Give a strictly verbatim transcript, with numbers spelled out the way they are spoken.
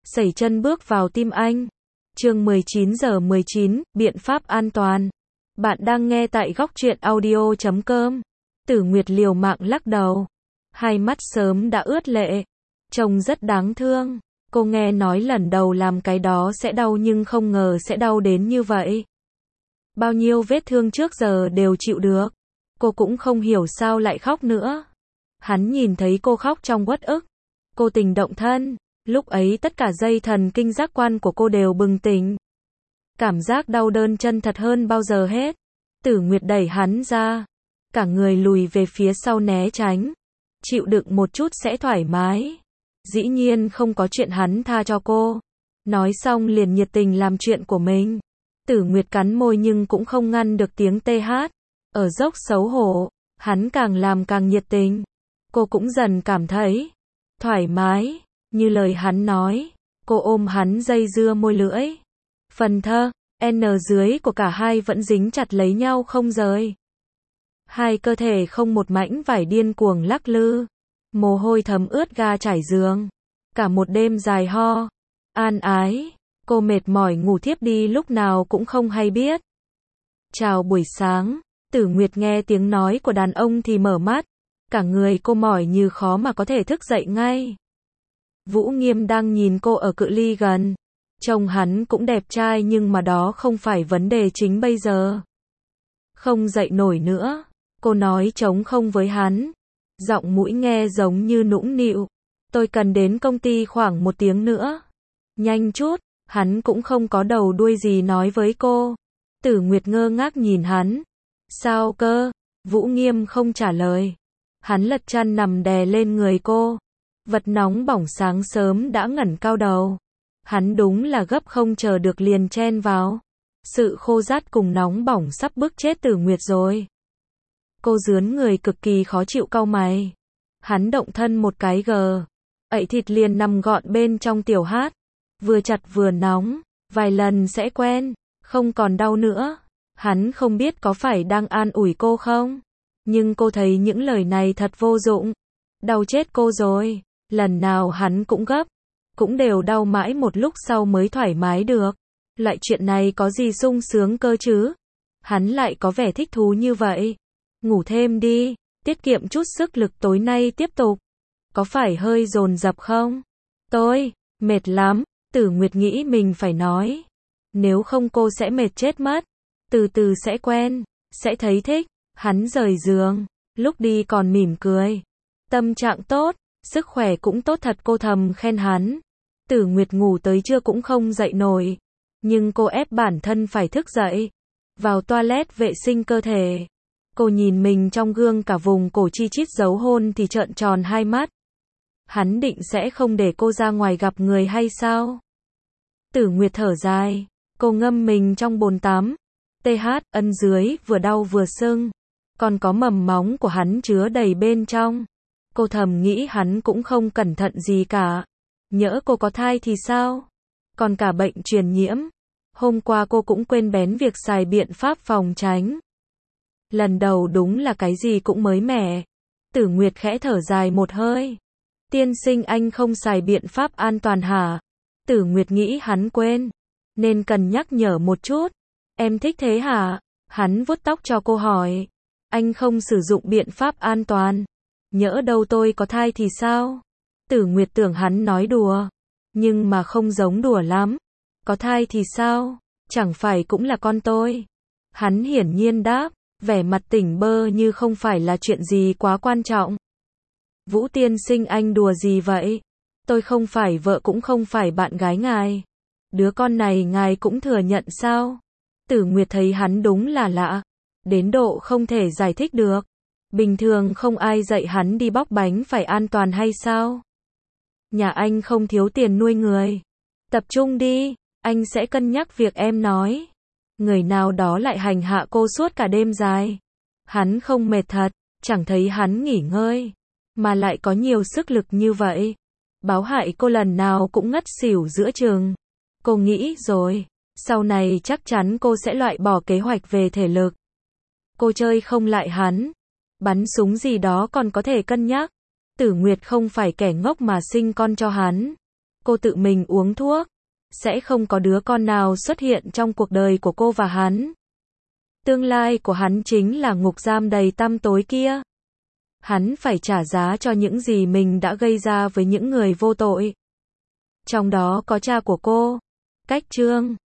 Sẩy chân bước vào tim anh. Chương mười chín giờ mười chín, biện pháp an toàn. Bạn đang nghe tại góc truyện audio chấm com. Tử Nguyệt liều mạng lắc đầu. Hai mắt sớm đã ướt lệ. Trông rất đáng thương. Cô nghe nói lần đầu làm cái đó sẽ đau nhưng không ngờ sẽ đau đến như vậy. Bao nhiêu vết thương trước giờ đều chịu được. Cô cũng không hiểu sao lại khóc nữa. Hắn nhìn thấy cô khóc trong uất ức. Cô tình động thân. Lúc ấy tất cả dây thần kinh giác quan của cô đều bừng tỉnh. Cảm giác đau đớn chân thật hơn bao giờ hết. Tử Nguyệt đẩy hắn ra. Cả người lùi về phía sau né tránh. Chịu đựng một chút sẽ thoải mái. Dĩ nhiên không có chuyện hắn tha cho cô. Nói xong liền nhiệt tình làm chuyện của mình. Tử Nguyệt cắn môi nhưng cũng không ngăn được tiếng tê hát. Ở dốc xấu hổ, hắn càng làm càng nhiệt tình. Cô cũng dần cảm thấy thoải mái, như lời hắn nói. Cô ôm hắn dây dưa môi lưỡi. Phần thơ, N dưới của cả hai vẫn dính chặt lấy nhau không rời. Hai cơ thể không một mảnh vải điên cuồng lắc lư. Mồ hôi thấm ướt ga trải giường. Cả một đêm dài ho. An ái. Cô mệt mỏi ngủ thiếp đi lúc nào cũng không hay biết. Chào buổi sáng. Tử Nguyệt nghe tiếng nói của đàn ông thì mở mắt. Cả người cô mỏi như khó mà có thể thức dậy ngay. Vũ Nghiêm đang nhìn cô ở cự ly gần. Trông hắn cũng đẹp trai nhưng mà đó không phải vấn đề chính bây giờ. Không dậy nổi nữa. Cô nói trống không với hắn. Giọng mũi nghe giống như nũng nịu. Tôi cần đến công ty khoảng một tiếng nữa. Nhanh chút. Hắn cũng không có đầu đuôi gì nói với cô. Tử Nguyệt ngơ ngác nhìn hắn. Sao cơ? Vũ Nghiêm không trả lời. Hắn lật chăn nằm đè lên người cô. Vật nóng bỏng sáng sớm đã ngẩng cao đầu. Hắn đúng là gấp không chờ được liền chen vào. Sự khô rát cùng nóng bỏng sắp bức chết Tử Nguyệt rồi. Cô rướn người cực kỳ khó chịu cau mày. Hắn động thân một cái gờ. Ậy thịt liền nằm gọn bên trong tiểu hát. Vừa chặt vừa nóng. Vài lần sẽ quen. Không còn đau nữa. Hắn không biết có phải đang an ủi cô không. Nhưng cô thấy những lời này thật vô dụng. Đau chết cô rồi. Lần nào hắn cũng gấp. Cũng đều đau mãi một lúc sau mới thoải mái được. Loại chuyện này có gì sung sướng cơ chứ. Hắn lại có vẻ thích thú như vậy. Ngủ thêm đi. Tiết kiệm chút sức lực tối nay tiếp tục. Có phải hơi dồn dập không? Tôi, mệt lắm. Tử Nguyệt nghĩ mình phải nói. Nếu không cô sẽ mệt chết mất. Từ từ sẽ quen. Sẽ thấy thích. Hắn rời giường. Lúc đi còn mỉm cười. Tâm trạng tốt. Sức khỏe cũng tốt thật cô thầm khen hắn. Tử Nguyệt ngủ tới trưa cũng không dậy nổi. Nhưng cô ép bản thân phải thức dậy. Vào toilet vệ sinh cơ thể. Cô nhìn mình trong gương cả vùng cổ chi chít dấu hôn thì trợn tròn hai mắt. Hắn định sẽ không để cô ra ngoài gặp người hay sao? Tử Nguyệt thở dài. Cô ngâm mình trong bồn tắm. tê hát, ân dưới, vừa đau vừa sưng. Còn có mầm móng của hắn chứa đầy bên trong. Cô thầm nghĩ hắn cũng không cẩn thận gì cả. Nhỡ cô có thai thì sao? Còn cả bệnh truyền nhiễm. Hôm qua cô cũng quên bén việc xài biện pháp phòng tránh. Lần đầu đúng là cái gì cũng mới mẻ. Tử Nguyệt khẽ thở dài một hơi. Tiên sinh anh không xài biện pháp an toàn hả? Tử Nguyệt nghĩ hắn quên. Nên cần nhắc nhở một chút. Em thích thế hả? Hắn vuốt tóc cho cô hỏi. Anh không sử dụng biện pháp an toàn. Nhỡ đâu tôi có thai thì sao? Tử Nguyệt tưởng hắn nói đùa. Nhưng mà không giống đùa lắm. Có thai thì sao? Chẳng phải cũng là con tôi. Hắn hiển nhiên đáp. Vẻ mặt tỉnh bơ như không phải là chuyện gì quá quan trọng. Vũ tiên sinh anh đùa gì vậy? Tôi không phải vợ cũng không phải bạn gái ngài. Đứa con này ngài cũng thừa nhận sao? Tử Nguyệt thấy hắn đúng là lạ. Đến độ không thể giải thích được. Bình thường không ai dạy hắn đi bóc bánh phải an toàn hay sao? Nhà anh không thiếu tiền nuôi người. Tập trung đi, anh sẽ cân nhắc việc em nói. Người nào đó lại hành hạ cô suốt cả đêm dài. Hắn không mệt thật, chẳng thấy hắn nghỉ ngơi. Mà lại có nhiều sức lực như vậy. Báo hại cô lần nào cũng ngất xỉu giữa chừng. Cô nghĩ rồi, sau này chắc chắn cô sẽ loại bỏ kế hoạch về thể lực. Cô chơi không lại hắn. Bắn súng gì đó còn có thể cân nhắc. Tử Nguyệt không phải kẻ ngốc mà sinh con cho hắn. cô tự mình uống thuốc, sẽ không có đứa con nào xuất hiện trong cuộc đời của cô và hắn. Tương lai của hắn chính là ngục giam đầy tăm tối kia. Hắn phải trả giá cho những gì mình đã gây ra với những người vô tội. Trong đó có cha của cô. Cách chương